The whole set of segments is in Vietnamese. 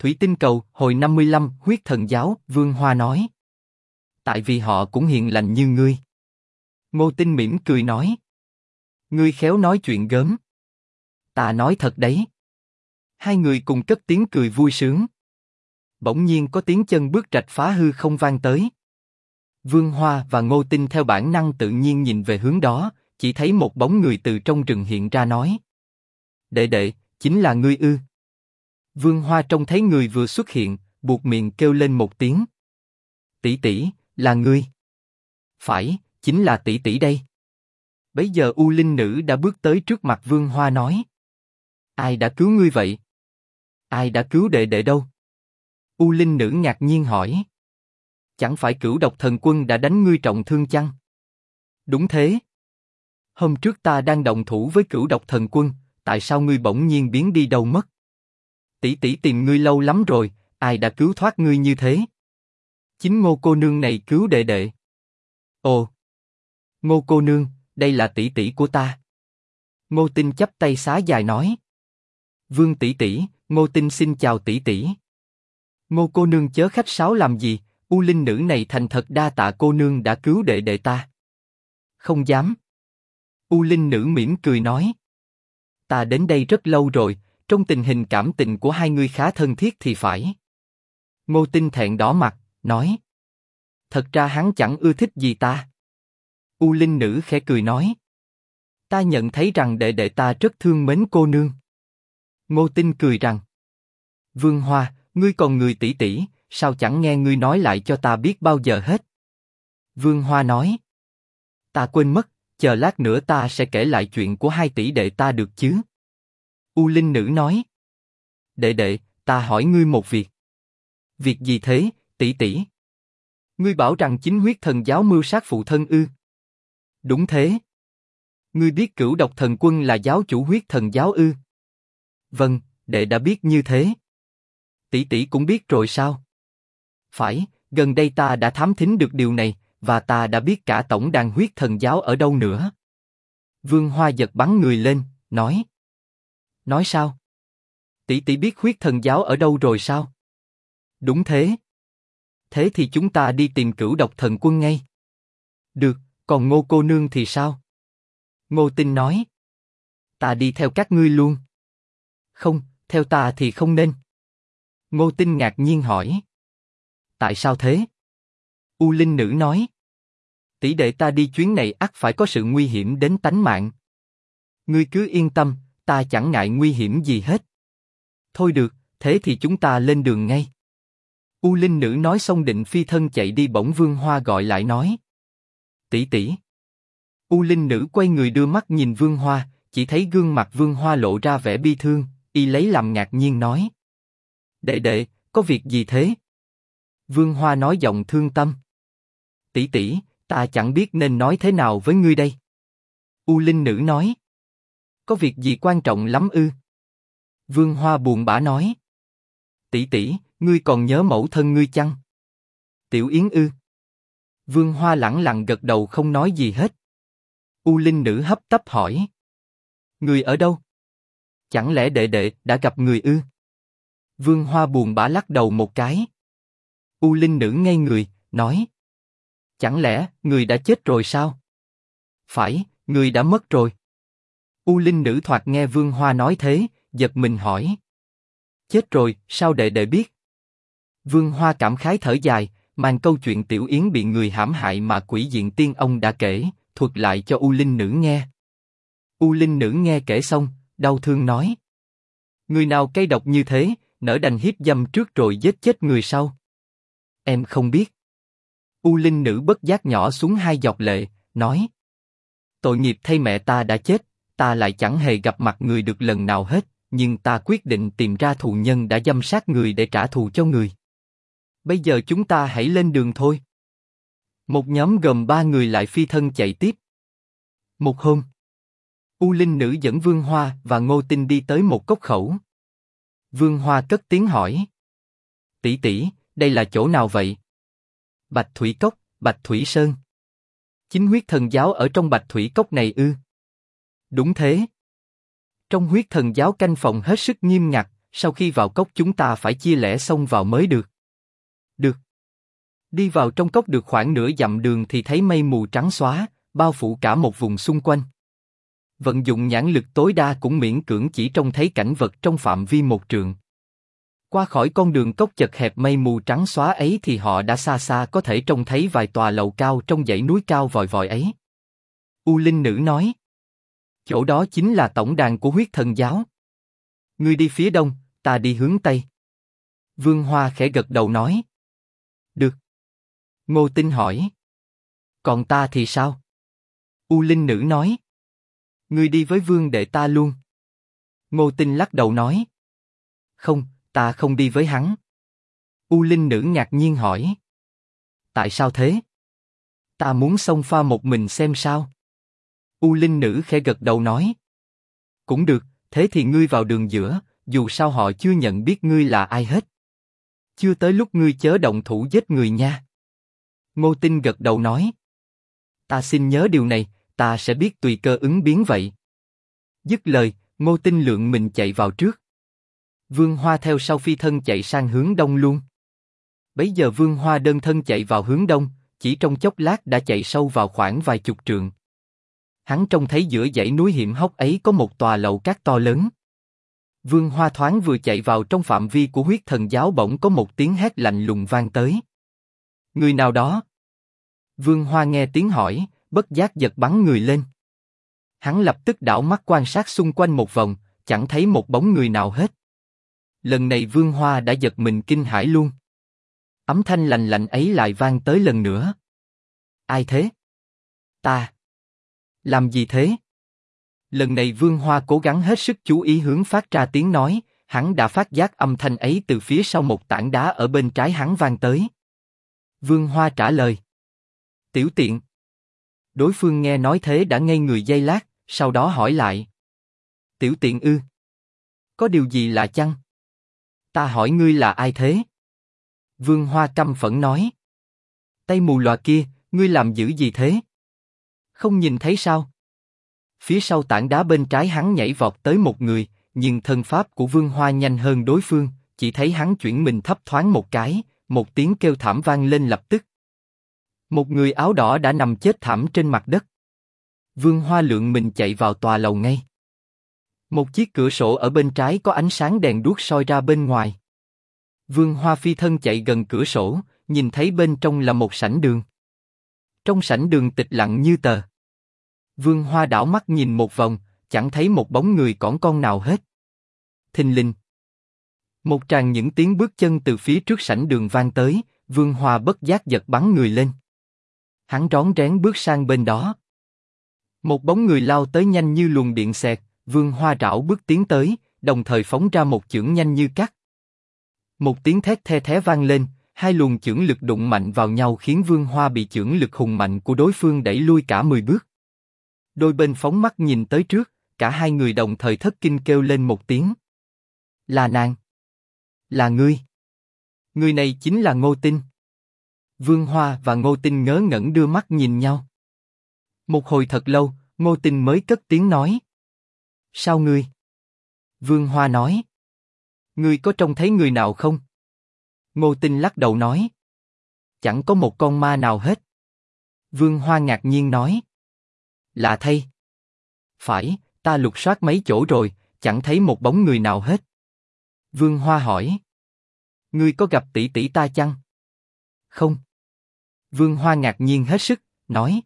Thủy tinh cầu, hồi 55, huyết thần giáo, Vương Hoa nói. Tại vì họ cũng hiền lành như ngươi. Ngô Tinh mỉm cười nói. Ngươi khéo nói chuyện gớm. Ta nói thật đấy. Hai người cùng cất tiếng cười vui sướng. Bỗng nhiên có tiếng chân bước rạch phá hư không vang tới. Vương Hoa và Ngô Tinh theo bản năng tự nhiên nhìn về hướng đó, chỉ thấy một bóng người từ trong rừng hiện ra nói. Đệ đệ, chính là ngươi ư? Vương Hoa trông thấy người vừa xuất hiện, buột miệng kêu lên một tiếng. Tỷ tỷ, là ngươi. Phải, chính là tỷ tỷ đây. Bấy giờ U Linh Nữ đã bước tới trước mặt Vương Hoa nói. Ai đã cứu ngươi vậy? Ai đã cứu đệ đệ đâu? U Linh Nữ ngạc nhiên hỏi. Chẳng phải Cửu Độc Thần Quân đã đánh ngươi trọng thương chăng? Đúng thế. Hôm trước ta đang động thủ với Cửu Độc Thần Quân, tại sao ngươi bỗng nhiên biến đi đâu mất? Tỷ tỷ tìm ngươi lâu lắm rồi, ai đã cứu thoát ngươi như thế? Chính Ngô cô nương này cứu đệ đệ. Ồ, Ngô cô nương, đây là tỷ tỷ của ta. Ngô Tinh chắp tay xá dài nói. Vương tỷ tỷ, Ngô Tinh xin chào tỷ tỷ. Ngô cô nương chớ khách sáo làm gì, U Linh Nữ này thành thật đa tạ cô nương đã cứu đệ đệ ta. Không dám. U Linh Nữ mỉm cười nói. Ta đến đây rất lâu rồi, trong tình hình cảm tình của hai người khá thân thiết thì phải. Ngô Tinh thẹn đỏ mặt, nói. Thật ra hắn chẳng ưa thích gì ta. U Linh Nữ khẽ cười nói. Ta nhận thấy rằng đệ đệ ta rất thương mến cô nương. Ngô Tinh cười rằng. Vương Hoa, ngươi còn người tỷ tỷ, sao chẳng nghe ngươi nói lại cho ta biết bao giờ hết? Vương Hoa nói. Ta quên mất, chờ lát nữa ta sẽ kể lại chuyện của hai tỷ đệ ta được chứ? U Linh Nữ nói. Đệ đệ, ta hỏi ngươi một việc. Việc gì thế, tỷ tỷ? Ngươi bảo rằng chính huyết thần giáo mưu sát phụ thân ư? Đúng thế. Ngươi biết Cửu Độc Thần Quân là giáo chủ huyết thần giáo ư? Vâng, đệ đã biết như thế. Tỷ tỷ cũng biết rồi sao? Phải, gần đây ta đã thám thính được điều này, và ta đã biết cả tổng đàn huyết thần giáo ở đâu nữa. Vương Hoa giật bắn người lên, nói. Nói sao? Tỷ tỷ biết huyết thần giáo ở đâu rồi sao? Đúng thế. Thế thì chúng ta đi tìm Cửu Độc Thần Quân ngay. Được, còn Ngô cô nương thì sao? Ngô Tinh nói. Ta đi theo các ngươi luôn. Không, theo ta thì không nên. Ngô Tinh ngạc nhiên hỏi. Tại sao thế? U Linh Nữ nói. Tỷ đệ ta đi chuyến này ắt phải có sự nguy hiểm đến tánh mạng. Ngươi cứ yên tâm, ta chẳng ngại nguy hiểm gì hết. Thôi được, thế thì chúng ta lên đường ngay. U Linh Nữ nói xong định phi thân chạy đi, bỗng Vương Hoa gọi lại nói. Tỷ tỷ. U Linh Nữ quay người đưa mắt nhìn Vương Hoa, chỉ thấy gương mặt Vương Hoa lộ ra vẻ bi thương, y lấy làm ngạc nhiên nói. Đệ đệ, có việc gì thế? Vương Hoa nói giọng thương tâm. Tỷ tỷ, ta chẳng biết nên nói thế nào với ngươi đây. U Linh Nữ nói. Có việc gì quan trọng lắm ư? Vương Hoa buồn bã nói. Tỷ tỷ, ngươi còn nhớ mẫu thân ngươi chăng? Tiểu Yến ư? Vương Hoa lẳng lặng gật đầu không nói gì hết. U Linh Nữ hấp tấp hỏi. Người ở đâu? Chẳng lẽ đệ đệ đã gặp người ư? Vương Hoa buồn bã lắc đầu một cái. U Linh Nữ ngây người, nói. Chẳng lẽ người đã chết rồi sao? Phải, người đã mất rồi. U Linh Nữ thoạt nghe Vương Hoa nói thế, giật mình hỏi. Chết rồi, sao đệ đệ biết? Vương Hoa cảm khái thở dài, mang câu chuyện Tiểu Yến bị người hãm hại mà Quỷ Diện Tiên Ông đã kể, thuật lại cho U Linh Nữ nghe. U Linh Nữ nghe kể xong, đau thương nói. Người nào cay độc như thế, nỡ đành hiếp dâm trước rồi giết chết người sau? Em không biết. U Linh Nữ bất giác nhỏ xuống hai giọt lệ, nói. Tội nghiệp thay mẹ ta đã chết, ta lại chẳng hề gặp mặt người được lần nào hết, nhưng ta quyết định tìm ra thù nhân đã dâm sát người để trả thù cho người. Bây giờ chúng ta hãy lên đường thôi. Một nhóm gồm 3 người lại phi thân chạy tiếp. Một hôm, U Linh Nữ dẫn Vương Hoa và Ngô Tinh đi tới một cốc khẩu. Vương Hoa cất tiếng hỏi. Tỷ tỷ, đây là chỗ nào vậy? Bạch Thủy Cốc, Bạch Thủy Sơn. Chính huyết thần giáo ở trong Bạch Thủy Cốc này ư? Đúng thế. Trong huyết thần giáo canh phòng hết sức nghiêm ngặt, sau khi vào cốc chúng ta phải chia lẻ xông vào mới được. Được. Đi vào trong cốc được khoảng nửa dặm đường thì thấy mây mù trắng xóa, bao phủ cả một vùng xung quanh. Vận dụng nhãn lực tối đa cũng miễn cưỡng chỉ trông thấy cảnh vật trong phạm vi 1 trượng. Qua khỏi con đường cốc chật hẹp mây mù trắng xóa ấy thì họ đã xa xa có thể trông thấy vài tòa lầu cao trong dãy núi cao vòi vòi ấy. U Linh Nữ nói. Chỗ đó chính là tổng đàn của huyết thần giáo. Ngươi đi phía đông, ta đi hướng tây. Vương Hoa khẽ gật đầu nói. Được. Ngô Tinh hỏi. Còn ta thì sao? U Linh Nữ nói. Ngươi đi với vương đệ ta luôn. Ngô Tinh lắc đầu nói. Không, ta không đi với hắn. U Linh Nữ ngạc nhiên hỏi. Tại sao thế? Ta muốn xông pha một mình xem sao. U Linh Nữ khẽ gật đầu nói. Cũng được, thế thì ngươi vào đường giữa, dù sao họ chưa nhận biết ngươi là ai hết. Chưa tới lúc ngươi chớ động thủ giết người nha. Ngô Tinh gật đầu nói. Ta xin nhớ điều này, ta sẽ biết tùy cơ ứng biến vậy. Dứt lời, Ngô Tinh lượng mình chạy vào trước. Vương Hoa theo sau phi thân chạy sang hướng đông luôn. Bấy giờ Vương Hoa đơn thân chạy vào hướng đông, chỉ trong chốc lát đã chạy sâu vào khoảng vài chục trượng. Hắn trông thấy giữa dãy núi hiểm hóc ấy có một tòa lầu cát to lớn. Vương Hoa thoáng vừa chạy vào trong phạm vi của huyết thần giáo bỗng có một tiếng hét lạnh lùng vang tới. Người nào đó? Vương Hoa nghe tiếng hỏi, bất giác giật bắn người lên. Hắn lập tức đảo mắt quan sát xung quanh một vòng, chẳng thấy một bóng người nào hết. Lần này Vương Hoa đã giật mình kinh hãi luôn. Âm thanh lạnh lạnh ấy lại vang tới lần nữa. Ai thế? Ta. Làm gì thế? Lần này Vương Hoa cố gắng hết sức chú ý hướng phát ra tiếng nói, hắn đã phát giác âm thanh ấy từ phía sau một tảng đá ở bên trái hắn vang tới. Vương Hoa trả lời. Tiểu tiện. Đối phương nghe nói thế đã ngây người giây lát, sau đó hỏi lại. Tiểu tiện ư? Có điều gì lạ chăng? Ta hỏi ngươi là ai thế? Vương Hoa căm phẫn nói. Tay mù lòa kia, ngươi làm dữ gì thế? Không nhìn thấy sao? Phía sau tảng đá bên trái hắn nhảy vọt tới một người, nhưng thân pháp của Vương Hoa nhanh hơn đối phương, chỉ thấy hắn chuyển mình thấp thoáng một cái, một tiếng kêu thảm vang lên lập tức. Một người áo đỏ đã nằm chết thảm trên mặt đất. Vương Hoa lượng mình chạy vào tòa lầu ngay. Một chiếc cửa sổ ở bên trái có ánh sáng đèn đuốc soi ra bên ngoài. Vương Hoa phi thân chạy gần cửa sổ, nhìn thấy bên trong là một sảnh đường. Trong sảnh đường tịch lặng như tờ. Vương Hoa đảo mắt nhìn một vòng, chẳng thấy một bóng người cỏn con nào hết. Thình lình. Một tràng những tiếng bước chân từ phía trước sảnh đường vang tới, Vương Hoa bất giác giật bắn người lên. Hắn rón rén bước sang bên đó. Một bóng người lao tới nhanh như luồng điện xẹt, Vương Hoa rảo bước tiến tới, đồng thời phóng ra một chưởng nhanh như cắt. Một tiếng thét the thé vang lên, hai luồng chưởng lực đụng mạnh vào nhau khiến Vương Hoa bị chưởng lực hùng mạnh của đối phương đẩy lui cả 10 bước. Đôi bên phóng mắt nhìn tới trước, cả hai người đồng thời thất kinh kêu lên một tiếng. Là nàng. Là ngươi. Người này chính là Ngô Tinh. Vương Hoa và Ngô Tinh ngớ ngẩn đưa mắt nhìn nhau. Một hồi thật lâu, Ngô Tinh mới cất tiếng nói. Sao ngươi? Vương Hoa nói. Ngươi có trông thấy người nào không? Ngô Tinh lắc đầu nói. Chẳng có một con ma nào hết. Vương Hoa ngạc nhiên nói. Lạ thay. Phải, ta lục soát mấy chỗ rồi, chẳng thấy một bóng người nào hết. Vương Hoa hỏi. Ngươi có gặp tỷ tỷ ta chăng? Không. Vương Hoa ngạc nhiên hết sức, nói.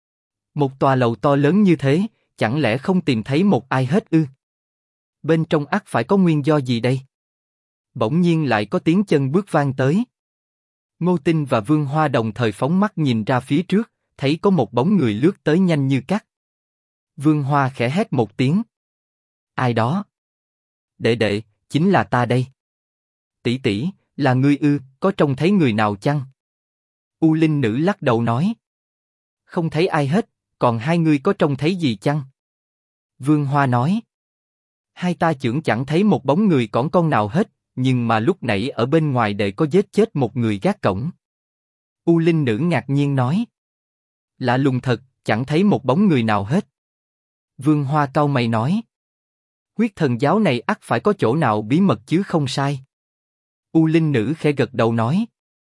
Một tòa lầu to lớn như thế, chẳng lẽ không tìm thấy một ai hết ư? Bên trong ắt phải có nguyên do gì đây? Bỗng nhiên lại có tiếng chân bước vang tới. Ngô Tinh và Vương Hoa đồng thời phóng mắt nhìn ra phía trước, thấy có một bóng người lướt tới nhanh như cắt. Vương Hoa khẽ hét một tiếng. Ai đó? Đệ đệ, chính là ta đây. Tỷ tỷ, là ngươi ư? Có trông thấy người nào chăng? U Linh Nữ lắc đầu nói. Không thấy ai hết, còn hai ngươi có trông thấy gì chăng? Vương Hoa nói. Hai ta chưởng chẳng thấy một bóng người cỏn con nào hết, nhưng mà lúc nãy ở bên ngoài đệ có giết chết một người gác cổng. U Linh Nữ ngạc nhiên nói. Lạ lùng thật, chẳng thấy một bóng người nào hết. Vương Hoa cau mày nói. Huyết thần giáo này ắt phải có chỗ nào bí mật chứ không sai. U Linh Nữ khẽ gật đầu nói.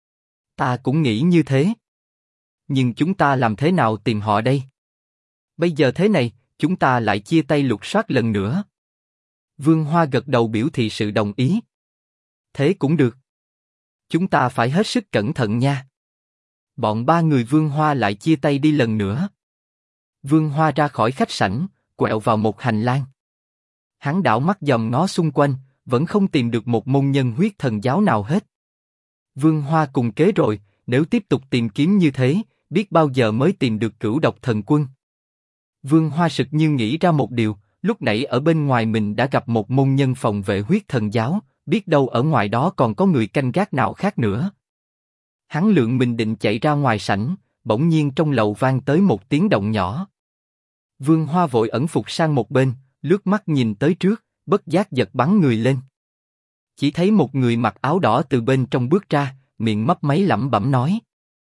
Ta cũng nghĩ như thế. Nhưng chúng ta làm thế nào tìm họ đây? Bây giờ thế này, chúng ta lại chia tay lục soát lần nữa. Vương Hoa gật đầu biểu thị sự đồng ý. Thế cũng được. Chúng ta phải hết sức cẩn thận nha. Bọn ba người Vương Hoa lại chia tay đi lần nữa. Vương Hoa ra khỏi khách sảnh, quẹo vào một hành lang. Hắn đảo mắt dòm ngó xung quanh, vẫn không tìm được một môn nhân huyết thần giáo nào hết. Vương Hoa cùng kế rồi, nếu tiếp tục tìm kiếm như thế, biết bao giờ mới tìm được Cửu Độc Thần Quân. Vương Hoa sực như nghĩ ra một điều, lúc nãy ở bên ngoài mình đã gặp một môn nhân phòng vệ huyết thần giáo, biết đâu ở ngoài đó còn có người canh gác nào khác nữa. Hắn lượng mình định chạy ra ngoài sảnh, bỗng nhiên trong lầu vang tới một tiếng động nhỏ. Vương Hoa vội ẩn phục sang một bên, lướt mắt nhìn tới trước, bất giác giật bắn người lên. Chỉ thấy một người mặc áo đỏ từ bên trong bước ra, miệng mấp máy lẩm bẩm nói: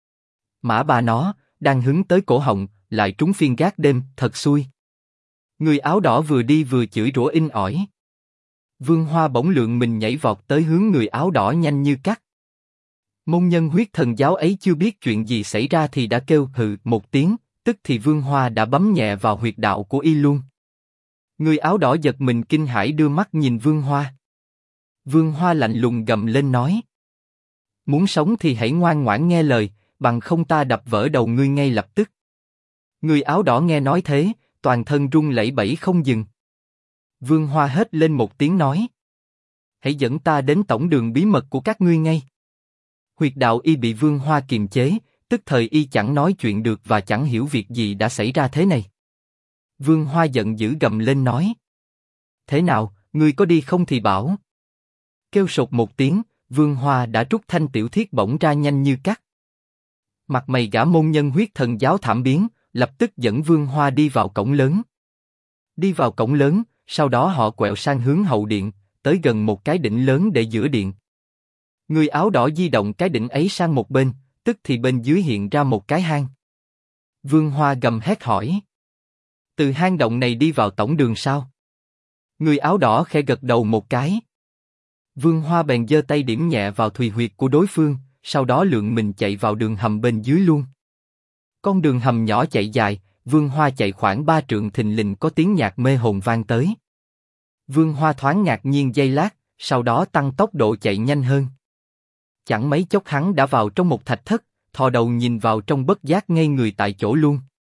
Mã bà nó, đang hứng tới cổ họng, lại trúng phiên gác đêm, thật xui. Người áo đỏ vừa đi vừa chửi rủa inh ỏi. Vương Hoa bỗng lượng mình nhảy vọt tới hướng người áo đỏ nhanh như cắt. Môn nhân huyết thần giáo ấy chưa biết chuyện gì xảy ra thì đã kêu hừ một tiếng, tức thì Vương Hoa đã bấm nhẹ vào huyệt đạo của y luôn. Người áo đỏ giật mình kinh hãi đưa mắt nhìn Vương Hoa. Vương Hoa lạnh lùng gầm lên nói: Muốn sống thì hãy ngoan ngoãn nghe lời, bằng không ta đập vỡ đầu ngươi ngay lập tức. Người áo đỏ nghe nói thế, toàn thân run lẩy bẩy không dừng. Vương Hoa hét lên một tiếng nói: Hãy dẫn ta đến tổng đường bí mật của các ngươi ngay. Huyệt đạo y bị Vương Hoa kiềm chế, tức thời y chẳng nói chuyện được và chẳng hiểu việc gì đã xảy ra thế này. Vương Hoa giận dữ gầm lên nói: Thế nào, ngươi có đi không thì bảo. Kêu sột một tiếng, Vương Hoa đã rút thanh tiểu thiết bổng ra nhanh như cắt. Mặt mày gã môn nhân huyết thần giáo thảm biến, lập tức dẫn Vương Hoa đi vào cổng lớn. Đi vào cổng lớn, sau đó họ quẹo sang hướng hậu điện, tới gần một cái đỉnh lớn để giữa điện. Người áo đỏ di động cái đỉnh ấy sang một bên, tức thì bên dưới hiện ra một cái hang. Vương Hoa gầm hét hỏi: Từ hang động này đi vào tổng đường sao? Người áo đỏ khẽ gật đầu một cái. Vương Hoa bèn giơ tay điểm nhẹ vào thùy huyệt của đối phương, sau đó lượng mình chạy vào đường hầm bên dưới luôn. Con đường hầm nhỏ chạy dài, Vương Hoa chạy khoảng 3 trượng thình lình có tiếng nhạc mê hồn vang tới. Vương Hoa thoáng ngạc nhiên giây lát, sau đó tăng tốc độ chạy nhanh hơn. Chẳng mấy chốc hắn đã vào trong một thạch thất, thò đầu nhìn vào trong bất giác ngây người tại chỗ luôn.